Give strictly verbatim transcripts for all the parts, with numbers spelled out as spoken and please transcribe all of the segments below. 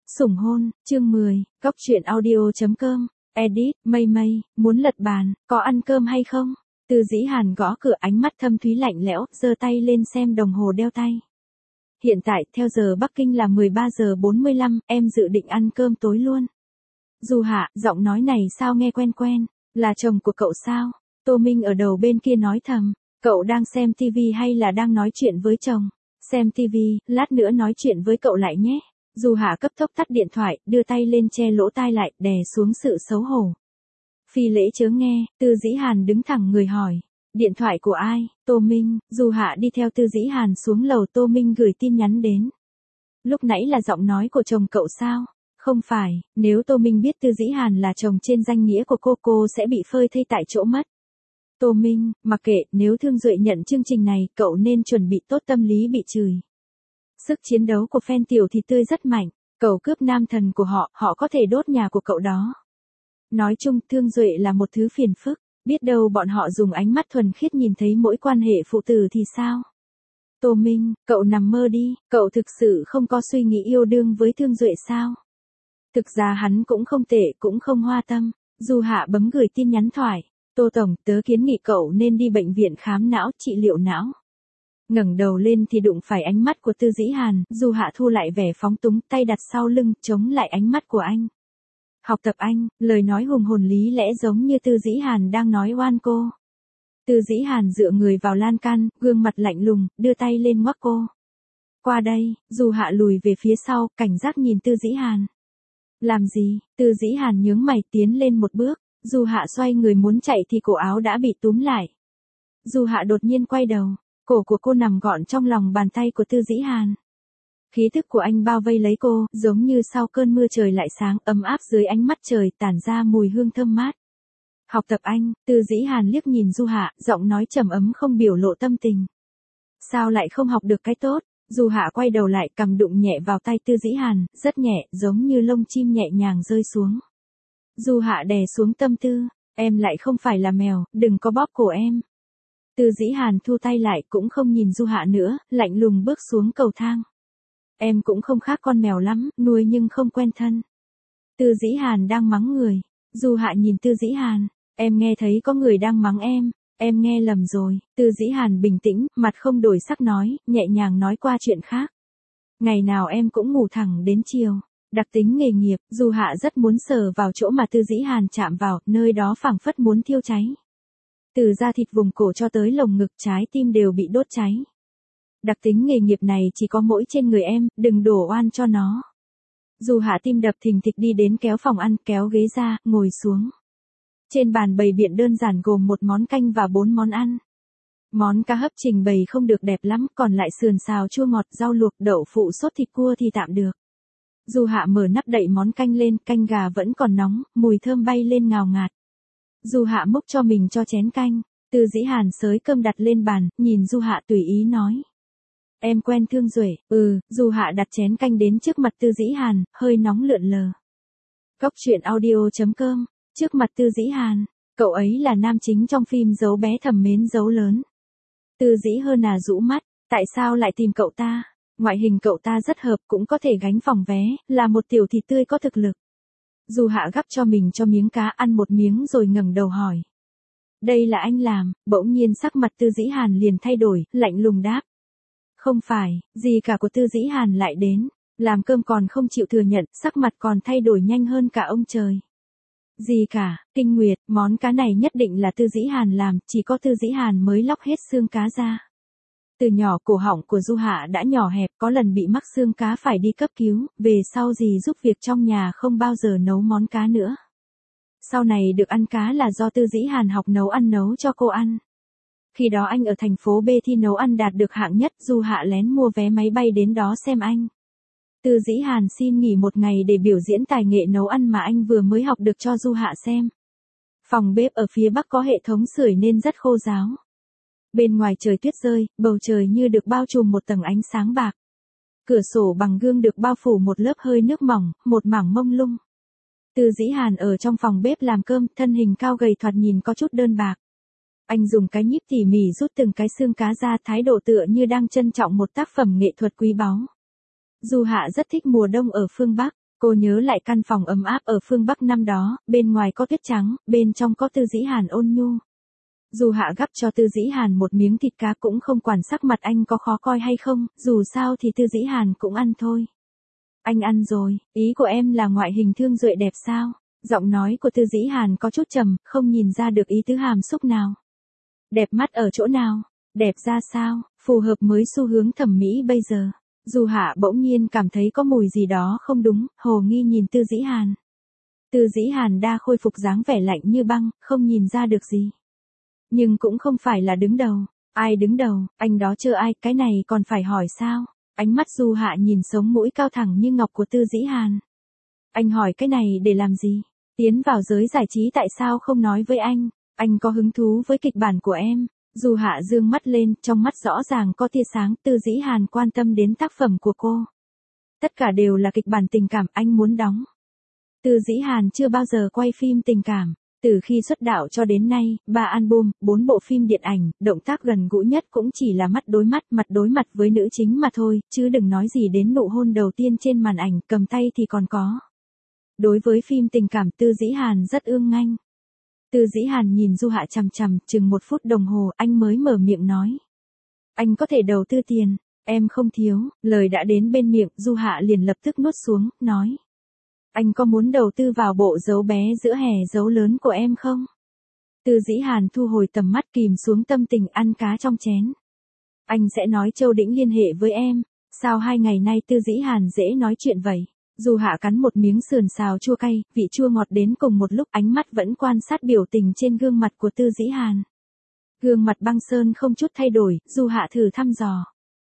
Sủng hôn, chương mười, Cóc truyện audio chấm com, edit, mây mây, muốn lật bàn, có ăn cơm hay không? Từ Dĩ Hàn gõ cửa, ánh mắt thâm thúy lạnh lẽo, giơ tay lên xem đồng hồ đeo tay. Hiện tại, theo giờ Bắc Kinh là mười ba giờ bốn mươi lăm, em dự định ăn cơm tối luôn. Du Hạ, giọng nói này sao nghe quen quen, là chồng của cậu sao? Tô Minh ở đầu bên kia nói thầm, cậu đang xem tivi hay là đang nói chuyện với chồng? Xem tivi, lát nữa nói chuyện với cậu lại nhé. Du Hạ cấp tốc tắt điện thoại, đưa tay lên che lỗ tai lại, đè xuống sự xấu hổ. Phi lễ chớ nghe, Từ Dĩ Hàn đứng thẳng người hỏi. Điện thoại của ai? Tô Minh. Du Hạ đi theo Từ Dĩ Hàn xuống lầu. Tô Minh gửi tin nhắn đến. Lúc nãy là giọng nói của chồng cậu sao? Không phải, nếu Tô Minh biết Từ Dĩ Hàn là chồng trên danh nghĩa của cô, cô sẽ bị phơi thây tại chỗ mất. Tô Minh, mặc kệ, nếu Thương Duệ nhận chương trình này, cậu nên chuẩn bị tốt tâm lý bị chửi. Sức chiến đấu của fan tiểu thì tươi rất mạnh, cậu cướp nam thần của họ, họ có thể đốt nhà của cậu đó. Nói chung, Thương Duệ là một thứ phiền phức, biết đâu bọn họ dùng ánh mắt thuần khiết nhìn thấy mỗi quan hệ phụ tử thì sao? Tô Minh, cậu nằm mơ đi, cậu thực sự không có suy nghĩ yêu đương với Thương Duệ sao? Thực ra hắn cũng không tệ, cũng không hoa tâm. Du Hạ bấm gửi tin nhắn thoại. Tô Tổng, tớ kiến nghị cậu nên đi bệnh viện khám não, trị liệu não. Ngẩng đầu lên thì đụng phải ánh mắt của Từ Dĩ Hàn. Du Hạ thu lại vẻ phóng túng, tay đặt sau lưng, chống lại ánh mắt của anh. Học tập anh, lời nói hùng hồn lý lẽ giống như Từ Dĩ Hàn đang nói oan cô. Từ Dĩ Hàn dựa người vào lan can, gương mặt lạnh lùng, đưa tay lên ngoắc cô. Qua đây. Du Hạ lùi về phía sau, cảnh giác nhìn Từ Dĩ Hàn. Làm gì? Từ Dĩ Hàn nhướng mày tiến lên một bước. Du Hạ xoay người muốn chạy thì cổ áo đã bị túm lại. Du Hạ đột nhiên quay đầu. Cổ của cô nằm gọn trong lòng bàn tay của Từ Dĩ Hàn. Khí thức của anh bao vây lấy cô, giống như sau cơn mưa trời lại sáng, ấm áp dưới ánh mắt trời, tản ra mùi hương thơm mát. Học tập anh. Từ Dĩ Hàn liếc nhìn Du Hạ, giọng nói trầm ấm không biểu lộ tâm tình. Sao lại không học được cái tốt? Du Hạ quay đầu lại, cầm đụng nhẹ vào tay Từ Dĩ Hàn, rất nhẹ, giống như lông chim nhẹ nhàng rơi xuống. Du Hạ đè xuống tâm tư, em lại không phải là mèo, đừng có bóp cổ em. Từ Dĩ Hàn thu tay lại, cũng không nhìn Du Hạ nữa, lạnh lùng bước xuống cầu thang. Em cũng không khác con mèo lắm, nuôi nhưng không quen thân. Từ Dĩ Hàn đang mắng người. Du Hạ nhìn Từ Dĩ Hàn, em nghe thấy có người đang mắng em, em nghe lầm rồi. Từ Dĩ Hàn bình tĩnh, mặt không đổi sắc nói, nhẹ nhàng nói qua chuyện khác. Ngày nào em cũng ngủ thẳng đến chiều. Đặc tính nghề nghiệp, Du Hạ rất muốn sờ vào chỗ mà Từ Dĩ Hàn chạm vào, nơi đó phảng phất muốn thiêu cháy. Từ da thịt vùng cổ cho tới lồng ngực, trái tim đều bị đốt cháy. Đặc tính nghề nghiệp này chỉ có mỗi trên người em, đừng đổ oan cho nó. Du Hạ tim đập thình thịch đi đến kéo phòng ăn, kéo ghế ra, ngồi xuống. Trên bàn bày biện đơn giản gồm một món canh và bốn món ăn. Món cá hấp trình bày không được đẹp lắm, còn lại sườn xào chua ngọt, rau luộc, đậu phụ sốt thịt cua thì tạm được. Du Hạ mở nắp đậy món canh lên, canh gà vẫn còn nóng, mùi thơm bay lên ngào ngạt. Du Hạ múc cho mình cho chén canh. Từ Dĩ Hàn xới cơm đặt lên bàn, nhìn Du Hạ tùy ý nói. Em quen Thương Duệ. Ừ. Du Hạ đặt chén canh đến trước mặt Từ Dĩ Hàn, hơi nóng lượn lờ. Cóc truyện audio chấm com, trước mặt Từ Dĩ Hàn, cậu ấy là nam chính trong phim Dấu bé thầm mến dấu lớn. Từ Dĩ Hơn à rũ mắt, tại sao lại tìm cậu ta? Ngoại hình cậu ta rất hợp, cũng có thể gánh phòng vé, là một tiểu thị tươi có thực lực. Du Hạ gắp cho mình cho miếng cá, ăn một miếng rồi ngẩng đầu hỏi. Đây là anh làm. Bỗng nhiên sắc mặt Từ Dĩ Hàn liền thay đổi, lạnh lùng đáp. Không phải, gì cả của Từ Dĩ Hàn lại đến. Làm cơm còn không chịu thừa nhận, sắc mặt còn thay đổi nhanh hơn cả ông trời. Gì cả, Kinh Nguyệt, món cá này nhất định là Từ Dĩ Hàn làm, chỉ có Từ Dĩ Hàn mới lóc hết xương cá ra. Từ nhỏ cổ họng của Du Hạ đã nhỏ hẹp, có lần bị mắc xương cá phải đi cấp cứu, về sau dì giúp việc trong nhà không bao giờ nấu món cá nữa. Sau này được ăn cá là do Từ Dĩ Hàn học nấu ăn nấu cho cô ăn. Khi đó anh ở thành phố B thi nấu ăn đạt được hạng nhất, Du Hạ lén mua vé máy bay đến đó xem anh. Từ Dĩ Hàn xin nghỉ một ngày để biểu diễn tài nghệ nấu ăn mà anh vừa mới học được cho Du Hạ xem. Phòng bếp ở phía bắc có hệ thống sưởi nên rất khô ráo. Bên ngoài trời tuyết rơi, bầu trời như được bao trùm một tầng ánh sáng bạc. Cửa sổ bằng gương được bao phủ một lớp hơi nước mỏng, một mảng mông lung. Từ Dĩ Hàn ở trong phòng bếp làm cơm, thân hình cao gầy thoạt nhìn có chút đơn bạc. Anh dùng cái nhíp tỉ mỉ rút từng cái xương cá ra, thái độ tựa như đang trân trọng một tác phẩm nghệ thuật quý báu. Du Hạ rất thích mùa đông ở phương Bắc. Cô nhớ lại căn phòng ấm áp ở phương Bắc năm đó, bên ngoài có tuyết trắng, bên trong có Tư Dĩ Hàn ôn nhu. Du Hạ gắp cho Tư Dĩ Hàn một miếng thịt cá cũng không quản sắc mặt anh có khó coi hay không, dù sao thì Tư Dĩ Hàn cũng ăn thôi. Anh ăn rồi, ý của em là ngoại hình thương duệ đẹp sao? Giọng nói của Tư Dĩ Hàn có chút trầm, không nhìn ra được ý tứ hàm xúc nào. Đẹp mắt ở chỗ nào? Đẹp ra sao? Phù hợp với xu hướng thẩm mỹ bây giờ. Du Hạ bỗng nhiên cảm thấy có mùi gì đó không đúng, hồ nghi nhìn Tư Dĩ Hàn. Tư Dĩ Hàn đã khôi phục dáng vẻ lạnh như băng, không nhìn ra được gì. Nhưng cũng không phải là đứng đầu. Ai đứng đầu, anh đó chưa ai, cái này còn phải hỏi sao? Ánh mắt Du Hạ nhìn sống mũi cao thẳng như ngọc của Tư Dĩ Hàn. Anh hỏi cái này để làm gì? Tiến vào giới giải trí tại sao không nói với anh? Anh có hứng thú với kịch bản của em. Du Hạ dương mắt lên, trong mắt rõ ràng có tia sáng. Tư Dĩ Hàn quan tâm đến tác phẩm của cô. Tất cả đều là kịch bản tình cảm anh muốn đóng. Tư Dĩ Hàn chưa bao giờ quay phim tình cảm. Từ khi xuất đạo cho đến nay, ba album, bốn bộ phim điện ảnh, động tác gần gũi nhất cũng chỉ là mắt đối mắt, mặt đối mặt với nữ chính mà thôi, chứ đừng nói gì đến nụ hôn đầu tiên trên màn ảnh, cầm tay thì còn có. Đối với phim tình cảm Tư Dĩ Hàn rất ương nganh. Tư Dĩ Hàn nhìn Du Hạ chằm chằm, chừng một phút đồng hồ, anh mới mở miệng nói. Anh có thể đầu tư tiền, em không thiếu, lời đã đến bên miệng, Du Hạ liền lập tức nuốt xuống, nói. Anh có muốn đầu tư vào bộ dấu bé giữa hè dấu lớn của em không? Tư Dĩ Hàn thu hồi tầm mắt kìm xuống tâm tình ăn cá trong chén. Anh sẽ nói Châu Đĩnh liên hệ với em, sao hai ngày nay Tư Dĩ Hàn dễ nói chuyện vậy? Du Hạ cắn một miếng sườn xào chua cay, vị chua ngọt đến cùng một lúc, ánh mắt vẫn quan sát biểu tình trên gương mặt của Tư Dĩ Hàn. Gương mặt băng sơn không chút thay đổi, Du Hạ thử thăm dò.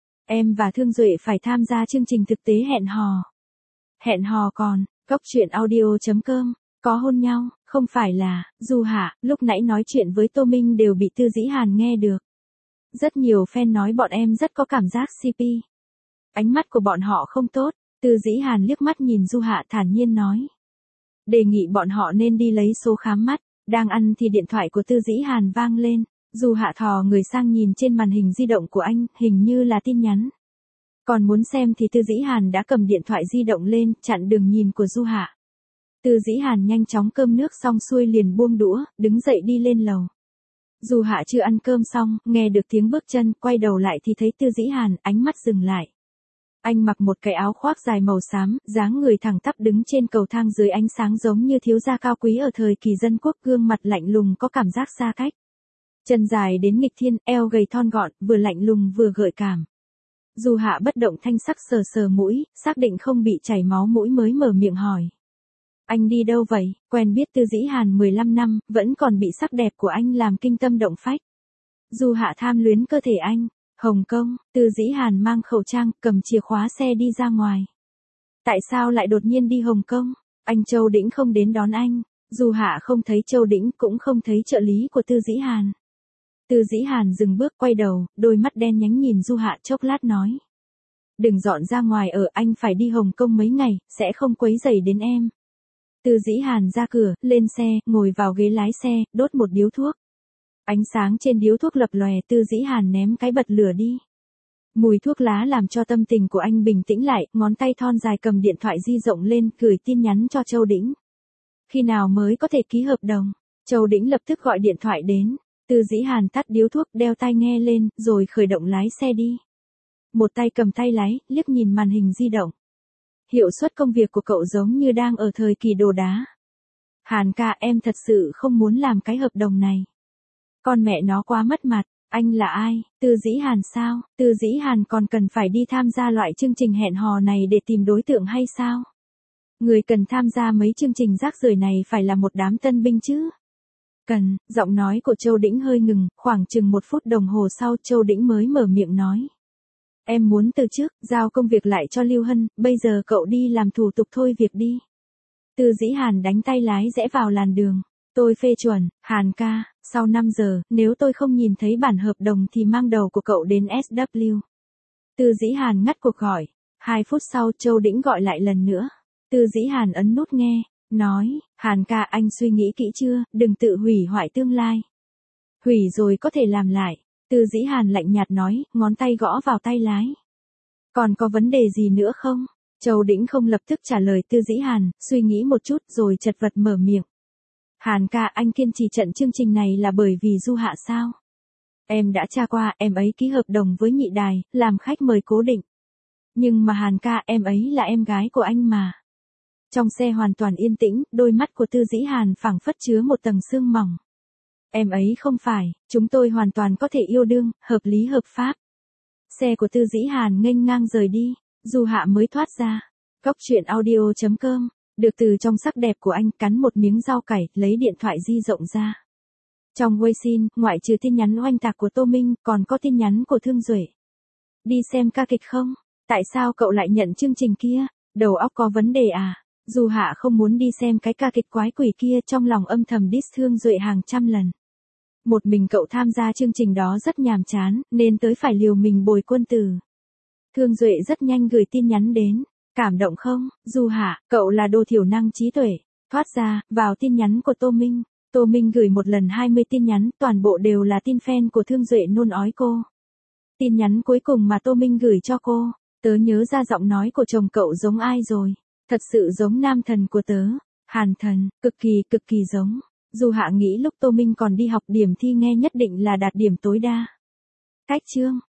Em và Thương Duệ phải tham gia chương trình thực tế hẹn hò. Hẹn hò còn, Cốc truyện audio chấm com, có hôn nhau, không phải là, Du Hạ, lúc nãy nói chuyện với Tô Minh đều bị Tư Dĩ Hàn nghe được. Rất nhiều fan nói bọn em rất có cảm giác xê pê. Ánh mắt của bọn họ không tốt, Tư Dĩ Hàn liếc mắt nhìn Du Hạ thản nhiên nói. Đề nghị bọn họ nên đi lấy số khám mắt, đang ăn thì điện thoại của Tư Dĩ Hàn vang lên, Du Hạ thò người sang nhìn trên màn hình di động của anh, hình như là tin nhắn. Còn muốn xem thì Tư Dĩ Hàn đã cầm điện thoại di động lên, chặn đường nhìn của Du Hạ. Tư Dĩ Hàn nhanh chóng cơm nước xong xuôi liền buông đũa, đứng dậy đi lên lầu. Du Hạ chưa ăn cơm xong, nghe được tiếng bước chân, quay đầu lại thì thấy Tư Dĩ Hàn, ánh mắt dừng lại. Anh mặc một cái áo khoác dài màu xám, dáng người thẳng tắp đứng trên cầu thang dưới ánh sáng giống như thiếu gia cao quý ở thời kỳ dân quốc, gương mặt lạnh lùng có cảm giác xa cách. Chân dài đến nghịch thiên, eo gầy thon gọn, vừa lạnh lùng vừa gợi cảm. Du Hạ bất động thanh sắc sờ sờ mũi, xác định không bị chảy máu mũi mới mở miệng hỏi. Anh đi đâu vậy? Quen biết Tư Dĩ Hàn mười lăm năm, vẫn còn bị sắc đẹp của anh làm kinh tâm động phách. Du Hạ tham luyến cơ thể anh. Hồng Kông, Tư Dĩ Hàn mang khẩu trang, cầm chìa khóa xe đi ra ngoài. Tại sao lại đột nhiên đi Hồng Kông? Anh Châu Đĩnh không đến đón anh. Du Hạ không thấy Châu Đĩnh, cũng không thấy trợ lý của Tư Dĩ Hàn. Tư Dĩ Hàn dừng bước quay đầu, đôi mắt đen nhánh nhìn Du Hạ chốc lát nói. Đừng dọn ra ngoài ở, anh phải đi Hồng Kông mấy ngày, sẽ không quấy rầy đến em. Tư Dĩ Hàn ra cửa, lên xe, ngồi vào ghế lái xe, đốt một điếu thuốc. Ánh sáng trên điếu thuốc lập lòe, Tư Dĩ Hàn ném cái bật lửa đi. Mùi thuốc lá làm cho tâm tình của anh bình tĩnh lại, ngón tay thon dài cầm điện thoại di động lên, gửi tin nhắn cho Châu Đĩnh. Khi nào mới có thể ký hợp đồng? Châu Đĩnh lập tức gọi điện thoại đến. Tư Dĩ Hàn tắt điếu thuốc, đeo tai nghe lên, rồi khởi động lái xe đi. Một tay cầm tay lái, liếc nhìn màn hình di động. Hiệu suất công việc của cậu giống như đang ở thời kỳ đồ đá. Hàn ca, em thật sự không muốn làm cái hợp đồng này. Con mẹ nó quá mất mặt, anh là ai? Tư Dĩ Hàn sao? Tư Dĩ Hàn còn cần phải đi tham gia loại chương trình hẹn hò này để tìm đối tượng hay sao? Người cần tham gia mấy chương trình rác rưởi này phải là một đám tân binh chứ? Cần, giọng nói của Châu Đĩnh hơi ngừng, khoảng chừng một phút đồng hồ sau Châu Đĩnh mới mở miệng nói. Em muốn từ chức, giao công việc lại cho Lưu Hân, bây giờ cậu đi làm thủ tục thôi việc đi. Tư Dĩ Hàn đánh tay lái rẽ vào làn đường. Tôi phê chuẩn, Hàn ca, sau năm giờ, nếu tôi không nhìn thấy bản hợp đồng thì mang đầu của cậu đến ét vê kép. Tư Dĩ Hàn ngắt cuộc gọi. Hai phút sau Châu Đĩnh gọi lại lần nữa. Tư Dĩ Hàn ấn nút nghe, nói, Hàn ca anh suy nghĩ kỹ chưa, đừng tự hủy hoại tương lai. Hủy rồi có thể làm lại. Tư Dĩ Hàn lạnh nhạt nói, ngón tay gõ vào tay lái. Còn có vấn đề gì nữa không? Châu Đĩnh không lập tức trả lời Tư Dĩ Hàn, suy nghĩ một chút rồi chật vật mở miệng. Hàn ca, anh kiên trì trận chương trình này là bởi vì Du Hạ sao? Em đã tra qua, em ấy ký hợp đồng với nhị đài, làm khách mời cố định. Nhưng mà Hàn ca, em ấy là em gái của anh mà. Trong xe hoàn toàn yên tĩnh, đôi mắt của Tư Dĩ Hàn phảng phất chứa một tầng sương mỏng. Em ấy không phải, chúng tôi hoàn toàn có thể yêu đương, hợp lý hợp pháp. Xe của Tư Dĩ Hàn nghênh ngang rời đi, Du Hạ mới thoát ra. Cóc truyện audio chấm com, được từ trong sắc đẹp của anh, cắn một miếng rau cải, lấy điện thoại di động ra. Trong Weixin, ngoại trừ tin nhắn oanh tạc của Tô Minh, còn có tin nhắn của Thương Duệ. Đi xem ca kịch không? Tại sao cậu lại nhận chương trình kia? Đầu óc có vấn đề à? Du Hạ không muốn đi xem cái ca kịch quái quỷ kia, trong lòng âm thầm diss Thương Duệ hàng trăm lần. Một mình cậu tham gia chương trình đó rất nhàm chán, nên tới phải liều mình bồi quân tử. Thương Duệ rất nhanh gửi tin nhắn đến. Cảm động không, Du Hạ, cậu là đồ thiểu năng trí tuệ. Thoát ra, vào tin nhắn của Tô Minh. Tô Minh gửi một lần hai mươi tin nhắn, toàn bộ đều là tin fan của Thương Duệ nôn ói cô. Tin nhắn cuối cùng mà Tô Minh gửi cho cô. Tớ nhớ ra giọng nói của chồng cậu giống ai rồi. Thật sự giống nam thần của tớ. Hàn Thần, cực kỳ cực kỳ giống. Du Hạ nghĩ lúc Tô Minh còn đi học điểm thi nghe nhất định là đạt điểm tối đa. Cách chương.